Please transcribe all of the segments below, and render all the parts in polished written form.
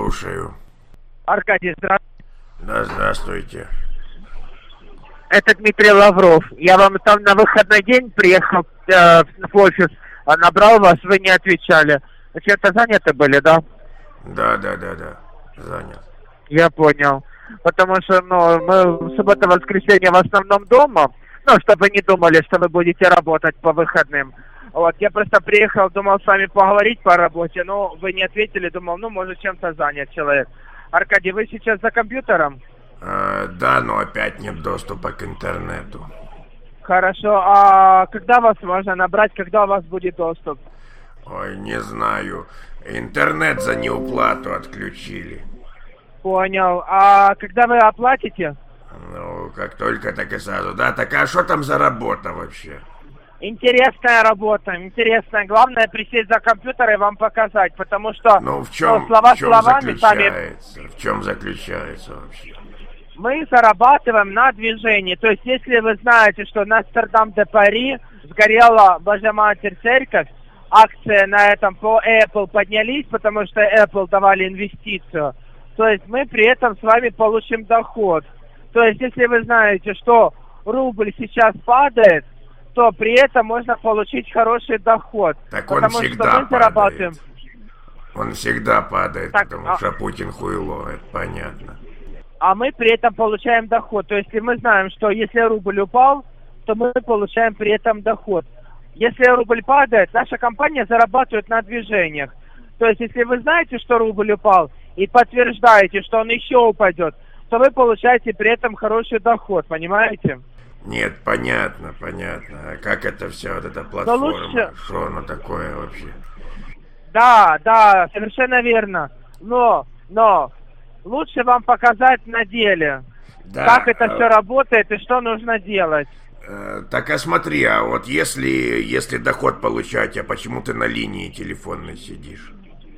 слушаю. Аркадий, здравствуйте. Да, здравствуйте. Это Дмитрий Лавров. Я вам там на выходной день приехал в офис, набрал вас, вы не отвечали. Чем-то заняты были, да? Да, занят. Я понял. Потому что, мы в субботу-воскресенье в основном дома, чтобы не думали, что вы будете работать по выходным. Вот, я просто приехал, думал с вами поговорить по работе, но вы не ответили, думал, может чем-то занят человек. Аркадий, вы сейчас за компьютером? Да, но опять нет доступа к интернету. Хорошо, а когда вас можно набрать, когда у вас будет доступ? Ой, не знаю. Интернет за неуплату отключили. Понял. А когда вы оплатите? Ну, как только, так и сразу. Да, так а что там за работа вообще? Интересная работа, интересная. Главное присесть за компьютер и вам показать, потому что в чем словами сами... В чем заключается вообще? Мы зарабатываем на движении. То есть, если вы знаете, что Нострадам-де-Пари сгорела, Божья Матерь, церковь, акции на этом по Apple поднялись, потому что Apple давали инвестицию. То есть, мы при этом с вами получим доход. То есть, если вы знаете, что рубль сейчас падает, то при этом можно получить хороший доход. Так он всегда падает. Он всегда падает, потому что Путин хуйло, это понятно. А мы при этом получаем доход. То есть, мы знаем, что если рубль упал, то мы получаем при этом доход. Если рубль падает, наша компания зарабатывает на движениях. То есть, если вы знаете, что рубль упал, и подтверждаете, что он еще упадет, то вы получаете при этом хороший доход, понимаете? Нет, понятно. А как это все, вот эта платформа, что оно такое вообще? Да, совершенно верно. Но лучше вам показать на деле, как это все работает и что нужно делать. Так, а смотри, а вот если доход получать, а почему ты на линии телефонной сидишь?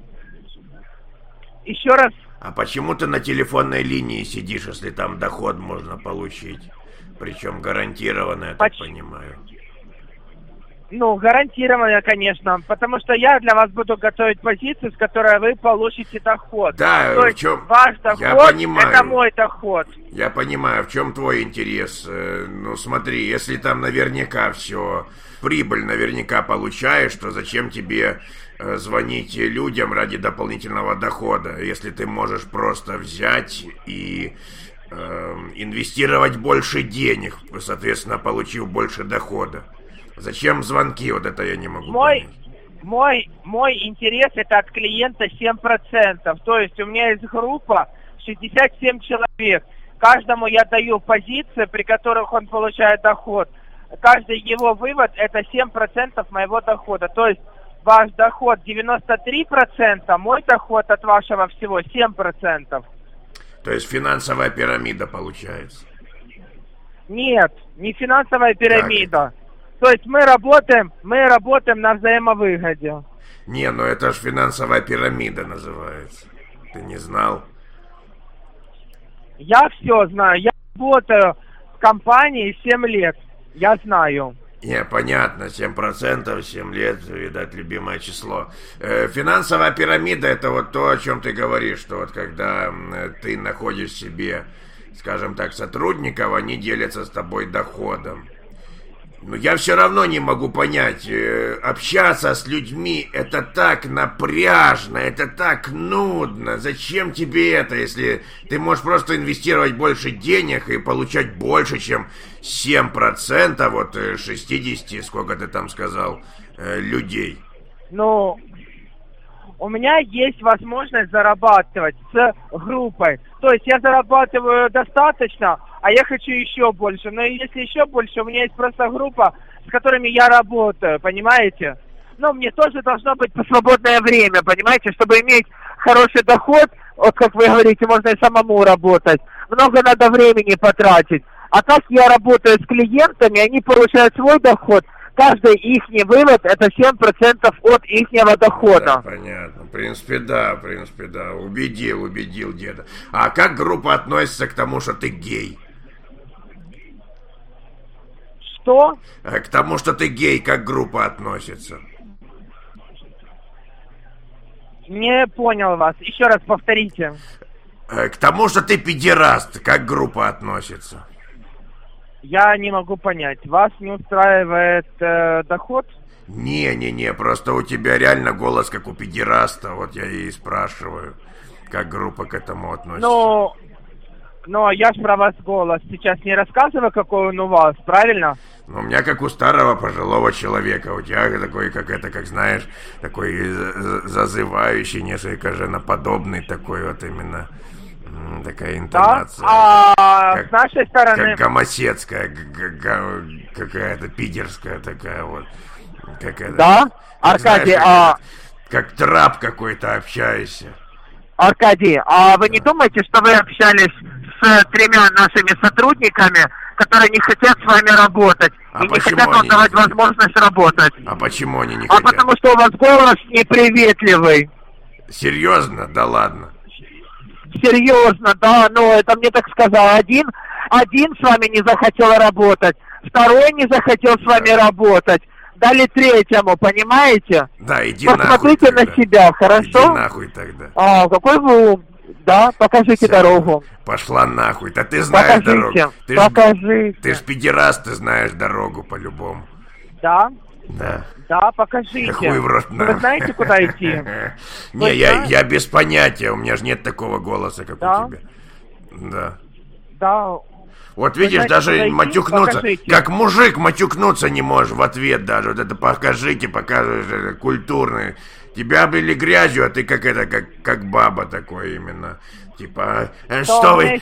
Еще раз. А почему ты на телефонной линии сидишь, если там доход можно получить? Причем гарантированно, я так понимаю. Гарантированно, конечно, потому что я для вас буду готовить позицию, с которой вы получите доход. Да, то в есть чем... ваш доход, я понимаю. Это мой доход. Я понимаю, в чем твой интерес. Смотри, если там наверняка все, прибыль наверняка получаешь, то зачем тебе звонить людям ради дополнительного дохода, если ты можешь просто взять и инвестировать больше денег, соответственно, получив больше дохода. Зачем звонки? Вот это я не могу понять. Мой интерес это от клиента 7%. То есть у меня есть группа 67 человек. Каждому я даю позиции, при которых он получает доход. Каждый его вывод это 7% моего дохода. То есть ваш доход 93%, мой доход от вашего всего 7%. То есть финансовая пирамида получается? Нет, не финансовая пирамида. То есть мы работаем на взаимовыгоде. Не, это же финансовая пирамида называется. Ты не знал? Я все знаю. Я работаю в компании 7 лет. Я знаю. Не, понятно, 7%, 7 лет, видать, любимое число. Финансовая пирамида — это вот то, о чем ты говоришь, что вот когда ты находишь себе, скажем так, сотрудников, они делятся с тобой доходом. Но я все равно не могу понять, общаться с людьми — это так напряжно, это так нудно. Зачем тебе это, если ты можешь просто инвестировать больше денег и получать больше, чем 7% от 60, сколько ты там сказал, людей? У меня есть возможность зарабатывать с группой. То есть я зарабатываю достаточно, а я хочу еще больше. Но если еще больше, у меня есть просто группа, с которыми я работаю, понимаете? Мне тоже должно быть свободное время, понимаете, чтобы иметь хороший доход. Вот как вы говорите, можно и самому работать. Много надо времени потратить. А так я работаю с клиентами, они получают свой доход. Каждый ихний вывод это 7% от ихнего дохода. Да, понятно. В принципе, да. Убедил деда. А как группа относится к тому, что ты гей? Что? К тому, что ты гей, как группа относится? Не понял вас. Еще раз повторите. К тому, что ты педераст, как группа относится? Я не могу понять. Вас не устраивает доход? Не, просто у тебя реально голос как у педераста. Вот я и спрашиваю, как группа к этому относится. Но я ж про вас голос сейчас не рассказываю, какой он у вас, правильно? Ну, у меня как у старого пожилого человека. У тебя такой, как знаешь, такой зазывающий, несколько женоподобный такой вот именно. Такая интонация. Да? С нашей стороны... Как гомосецкая, какая-то пидерская такая вот. Какая-то, да? Аркадий, знаешь, как трап какой-то общаешься. Аркадий, а вы не думаете, что вы общались с 3 нашими сотрудниками, которые не хотят с вами работать и не хотят вам давать возможность работать? А почему они не хотят? А потому что у вас голос неприветливый. Серьезно? Да ладно. Серьезно, да, ну это мне так сказал. Один с вами не захотел работать, второй не захотел с вами работать. Дали третьему, понимаете? Да, иди посмотрите нахуй на себя, хорошо? Иди нахуй тогда. Какой вы ум? Да, покажите дорогу. Пошла нахуй. Да ты знаешь дорогу. Покажите. Ты ж педераст, ты знаешь дорогу по-любому. Да? Да. Да, покажите. Хуй в рот, вы знаете, куда идти? Не, я без понятия. У меня же нет такого голоса, как у тебя. Да. Да. Вот видишь, даже матюкнуться, покажите. как мужик матюкнуться не можешь в ответ даже. Вот это покажите, показываешь, культурный. Тебя облили грязью, а ты как баба такой именно. Типа, что вы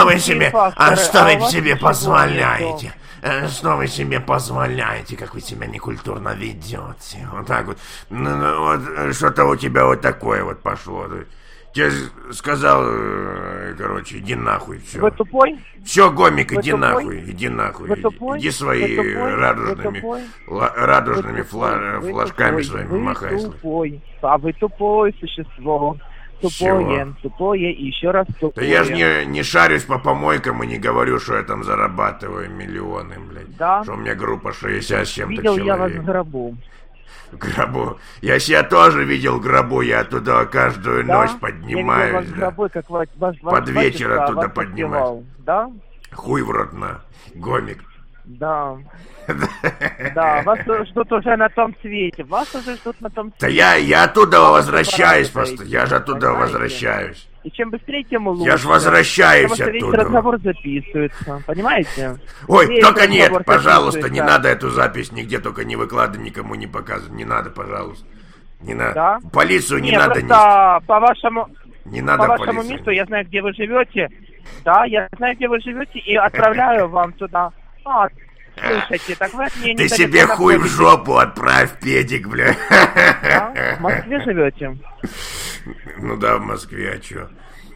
себе позволяете? Что вы себе позволяете, как вы себя некультурно ведете? Вот так вот. Вот что-то у тебя вот такое вот пошло. Я сказал, короче, иди нахуй, все. Вы тупой? Все, гомик, Вы иди тупой? нахуй, иди нахуй. Вы тупой? Иди свои радужными флажками своими махай. Вы тупой. А вы тупое существо. Тупое и еще раз тупое. Да я же не шарюсь по помойкам и не говорю, что я там зарабатываю миллионы, блядь. Да? Что у меня группа 60 с чем-то Видел человек. я вас в гробу. Гробу. Я себя тоже видел в гробу, я оттуда каждую ночь поднимаюсь. Я видел вас в гробу, как вас под вечер оттуда поднимаюсь. Да? Хуй в рот на, гомик. Да. Да, вас ждут уже на том свете. Вас уже ждут на том свете. Да я оттуда возвращаюсь просто. Я же оттуда возвращаюсь. И чем быстрее, тем лучше. Я ж возвращаюсь потому что оттуда. Весь разговор записывается, понимаете? Ой, весь только нет, пожалуйста, записывается. не надо эту запись нигде, только не выкладывай, никому не показывай. Не надо, пожалуйста. Не надо. Да? Полицию не Нет, надо просто по вашему... Не надо по вашему полицию. месту я знаю, где вы живете. Да, я знаю, где вы живете, и отправляю вам туда. Слушайте, так вы от меня Ты себе хуй в жопу отправь, педик, бля. Да? В Москве живете? Ну да, в Москве, а чё?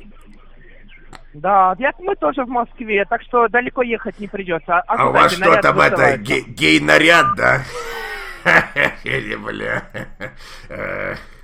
Да, мы тоже в Москве, так что далеко ехать не придется. А у вас что там это, гей-наряд, да? Или, бля...